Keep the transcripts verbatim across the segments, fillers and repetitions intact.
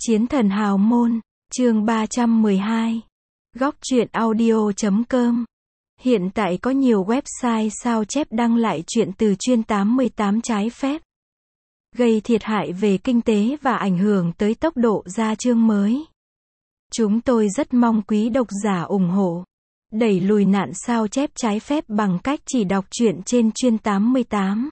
Chiến thần hào môn, chương ba trăm mười hai. Góc truyện audio chấm com. Hiện tại có nhiều website sao chép đăng lại truyện từ chuyên tám mươi tám trái phép, gây thiệt hại về kinh tế và ảnh hưởng tới tốc độ ra chương mới. Chúng tôi rất mong quý độc giả ủng hộ, đẩy lùi nạn sao chép trái phép bằng cách chỉ đọc truyện trên chuyên tám mươi tám.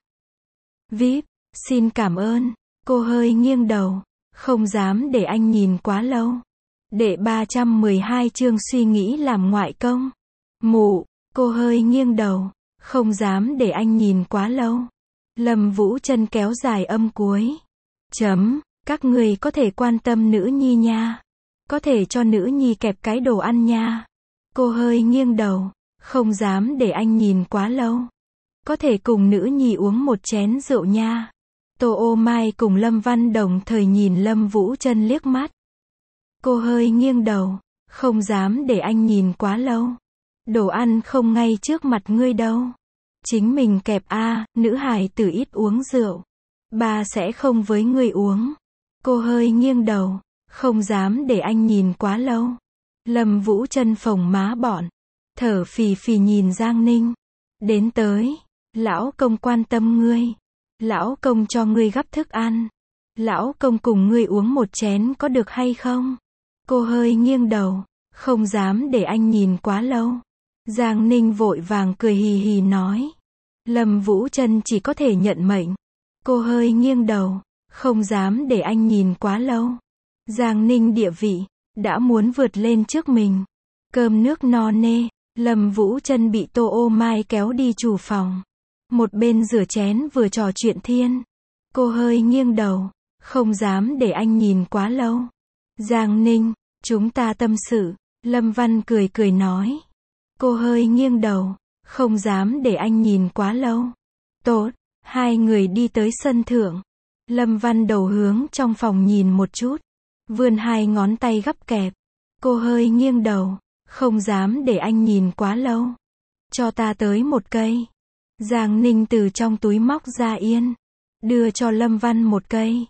vê i pê, xin cảm ơn. Cô hơi nghiêng đầu, không dám để anh nhìn quá lâu. Đệ ba trăm mười hai chương suy nghĩ làm ngoại công. Mụ, cô hơi nghiêng đầu, không dám để anh nhìn quá lâu. Lâm Vũ Chân kéo dài âm cuối. Chấm, các người có thể quan tâm nữ nhi nha. Có thể cho nữ nhi kẹp cái đồ ăn nha. Cô hơi nghiêng đầu, không dám để anh nhìn quá lâu. Có thể cùng nữ nhi uống một chén rượu nha. Tô Ô Mai cùng Lâm Văn đồng thời nhìn Lâm Vũ Chân liếc mắt. Cô hơi nghiêng đầu, không dám để anh nhìn quá lâu. Đồ ăn không ngay trước mặt ngươi đâu. Chính mình kẹp a, nữ hài tử ít uống rượu. Ba sẽ không với ngươi uống. Cô hơi nghiêng đầu, không dám để anh nhìn quá lâu. Lâm Vũ Chân phồng má bọn, thở phì phì nhìn Giang Ninh. Đến tới, lão công quan tâm ngươi. Lão công cho ngươi gắp thức ăn. Lão công cùng ngươi uống một chén có được hay không? Cô hơi nghiêng đầu, không dám để anh nhìn quá lâu. Giang Ninh vội vàng cười hì hì nói. Lâm Vũ Chân chỉ có thể nhận mệnh. Cô hơi nghiêng đầu, không dám để anh nhìn quá lâu. Giang Ninh địa vị đã muốn vượt lên trước mình. Cơm nước no nê, Lâm Vũ Chân bị Tô Ô Mai kéo đi chủ phòng. Một bên rửa chén vừa trò chuyện thiên. Cô hơi nghiêng đầu, không dám để anh nhìn quá lâu. Giang Ninh, chúng ta tâm sự. Lâm Văn cười cười nói. Cô hơi nghiêng đầu, không dám để anh nhìn quá lâu. Tốt, hai người đi tới sân thượng. Lâm Văn đầu hướng trong phòng nhìn một chút, vươn hai ngón tay gắp kẹp. Cô hơi nghiêng đầu, không dám để anh nhìn quá lâu. Cho ta tới một cây. Giang Ninh từ trong túi móc ra yên, đưa cho Lâm Văn một cây.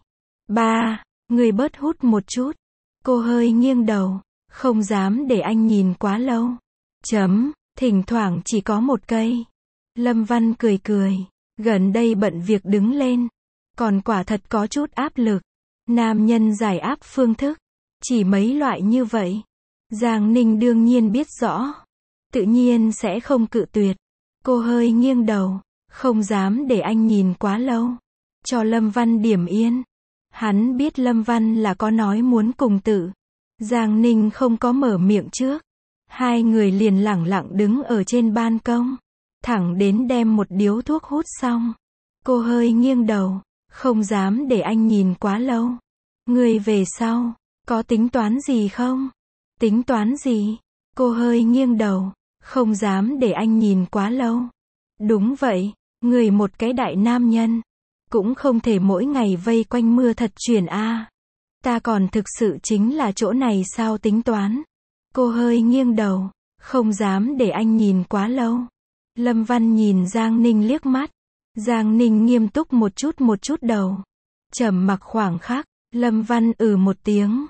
Ba, người bớt hút một chút. Cô hơi nghiêng đầu, không dám để anh nhìn quá lâu. Chấm, thỉnh thoảng chỉ có một cây. Lâm Văn cười cười, gần đây bận việc đứng lên, còn quả thật có chút áp lực. Nam nhân giải áp phương thức, chỉ mấy loại như vậy. Giang Ninh đương nhiên biết rõ, tự nhiên sẽ không cự tuyệt. Cô hơi nghiêng đầu, không dám để anh nhìn quá lâu. Cho Lâm Văn điểm yên. Hắn biết Lâm Văn là có nói muốn cùng tự. Giang Ninh không có mở miệng trước. Hai người liền lẳng lặng đứng ở trên ban công, thẳng đến đem một điếu thuốc hút xong. Cô hơi nghiêng đầu, không dám để anh nhìn quá lâu. Người về sau, có tính toán gì không? Tính toán gì? Cô hơi nghiêng đầu, không dám để anh nhìn quá lâu. Đúng vậy, người một cái đại nam nhân, cũng không thể mỗi ngày vây quanh mưa thật truyền a. Ta còn thực sự chính là chỗ này sao tính toán. Cô hơi nghiêng đầu, không dám để anh nhìn quá lâu. Lâm Văn nhìn Giang Ninh liếc mắt. Giang Ninh nghiêm túc một chút một chút đầu. Trầm mặc khoảng khắc, Lâm Văn ừ một tiếng.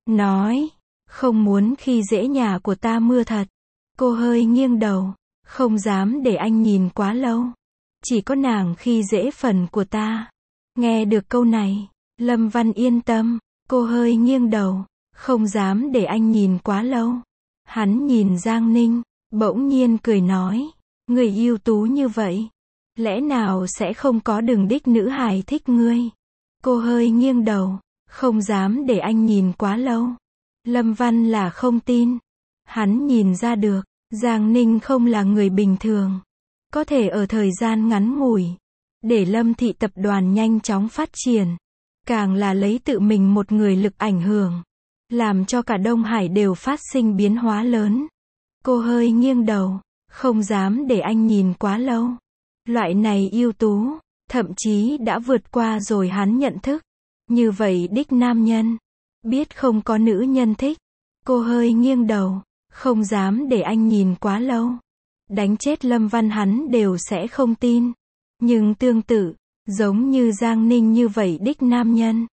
Nói, không muốn khi dễ nhà của ta mưa thật. Cô hơi nghiêng đầu, không dám để anh nhìn quá lâu. Chỉ có nàng khi dễ phần của ta. Nghe được câu này, Lâm Văn yên tâm. Cô hơi nghiêng đầu, không dám để anh nhìn quá lâu. Hắn nhìn Giang Ninh, bỗng nhiên cười nói. Người ưu tú như vậy, lẽ nào sẽ không có đường đích nữ hài thích ngươi? Cô hơi nghiêng đầu, không dám để anh nhìn quá lâu. Lâm Văn là không tin. Hắn nhìn ra được, Giang Ninh không là người bình thường. Có thể ở thời gian ngắn ngủi, để Lâm thị tập đoàn nhanh chóng phát triển. Càng là lấy tự mình một người lực ảnh hưởng, làm cho cả Đông Hải đều phát sinh biến hóa lớn. Cô hơi nghiêng đầu, không dám để anh nhìn quá lâu. Loại này ưu tú, thậm chí đã vượt qua rồi hắn nhận thức. Như vậy đích nam nhân, biết không có nữ nhân thích. Cô hơi nghiêng đầu, không dám để anh nhìn quá lâu. Đánh chết Lâm Văn hắn đều sẽ không tin. Nhưng tương tự, giống như Giang Ninh như vậy đích nam nhân,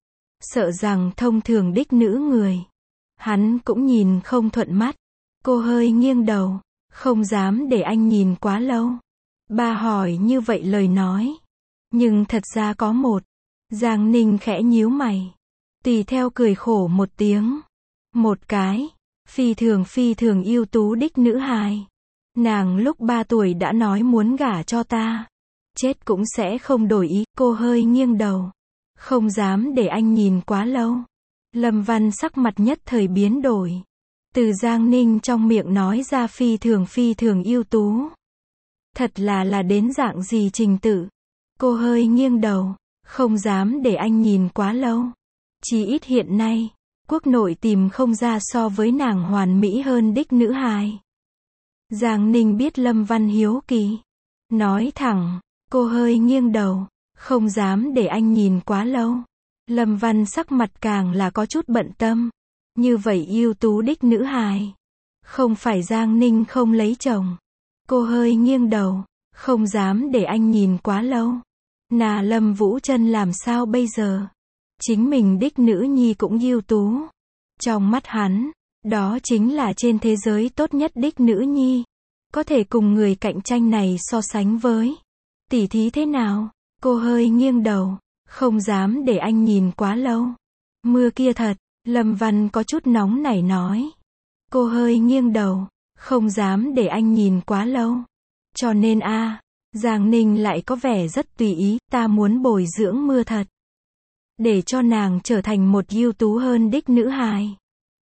sợ rằng thông thường đích nữ người. Hắn cũng nhìn không thuận mắt. Cô hơi nghiêng đầu, không dám để anh nhìn quá lâu. Bà hỏi như vậy lời nói. Nhưng thật ra có một. Giang Ninh khẽ nhíu mày. Tùy theo cười khổ một tiếng. Một cái, phi thường phi thường ưu tú đích nữ hài. Nàng lúc ba tuổi đã nói muốn gả cho ta. Chết cũng sẽ không đổi ý. Cô hơi nghiêng đầu. Không dám để anh nhìn quá lâu. Lâm Văn sắc mặt nhất thời biến đổi. Từ Giang Ninh trong miệng nói ra phi thường phi thường ưu tú. Thật là là đến dạng gì trình tự. Cô hơi nghiêng đầu. Không dám để anh nhìn quá lâu. Chỉ ít hiện nay, quốc nội tìm không ra so với nàng hoàn mỹ hơn đích nữ hài. Giang Ninh biết Lâm Văn hiếu kỳ. Nói thẳng, cô hơi nghiêng đầu. Không dám để anh nhìn quá lâu. Lâm Văn sắc mặt càng là có chút bận tâm. Như vậy ưu tú đích nữ hài. Không phải Giang Ninh không lấy chồng. Cô hơi nghiêng đầu. Không dám để anh nhìn quá lâu. Nà Lâm Vũ Trân làm sao bây giờ? Chính mình đích nữ nhi cũng ưu tú. Trong mắt hắn, đó chính là trên thế giới tốt nhất đích nữ nhi. Có thể cùng người cạnh tranh này so sánh với. Tỉ thí thế nào? Cô hơi nghiêng đầu. Không dám để anh nhìn quá lâu. Mưa kia thật. Lâm Văn có chút nóng nảy nói. Cô hơi nghiêng đầu. Không dám để anh nhìn quá lâu. Cho nên a à, Giang Ninh lại có vẻ rất tùy ý. Ta muốn bồi dưỡng mưa thật. Để cho nàng trở thành một ưu tú hơn đích nữ hài.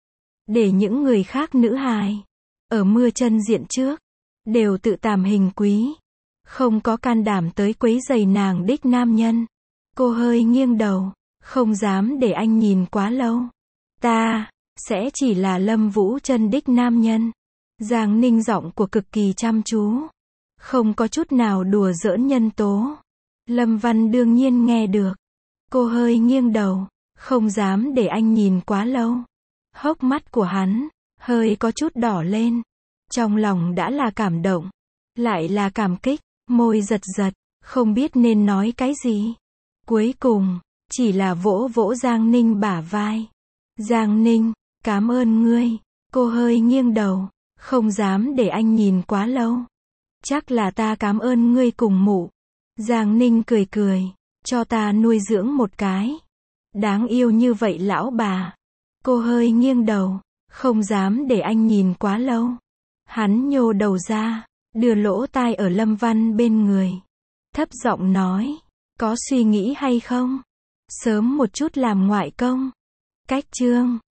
Để những người khác nữ hài. Ở mưa chân diện trước. Đều tự tàm hình quý. Không có can đảm tới quấy rầy nàng đích nam nhân. Cô hơi nghiêng đầu. Không dám để anh nhìn quá lâu. Ta, sẽ chỉ là Lâm Vũ Trân đích nam nhân. Giang Ninh giọng của cực kỳ chăm chú. Không có chút nào đùa giỡn nhân tố. Lâm Văn đương nhiên nghe được. Cô hơi nghiêng đầu. Không dám để anh nhìn quá lâu. Hốc mắt của hắn, hơi có chút đỏ lên. Trong lòng đã là cảm động. Lại là cảm kích. Môi giật giật. Không biết nên nói cái gì. Cuối cùng, chỉ là vỗ vỗ Giang Ninh bả vai. Giang Ninh, cảm ơn ngươi. Cô hơi nghiêng đầu. Không dám để anh nhìn quá lâu. Chắc là ta cảm ơn ngươi cùng mụ. Giang Ninh cười cười. Cho ta nuôi dưỡng một cái. Đáng yêu như vậy lão bà. Cô hơi nghiêng đầu. Không dám để anh nhìn quá lâu. Hắn nhô đầu ra. Đưa lỗ tai ở Lâm Văn bên người. Thấp giọng nói. Có suy nghĩ hay không? Sớm một chút làm ngoại công. Cách chương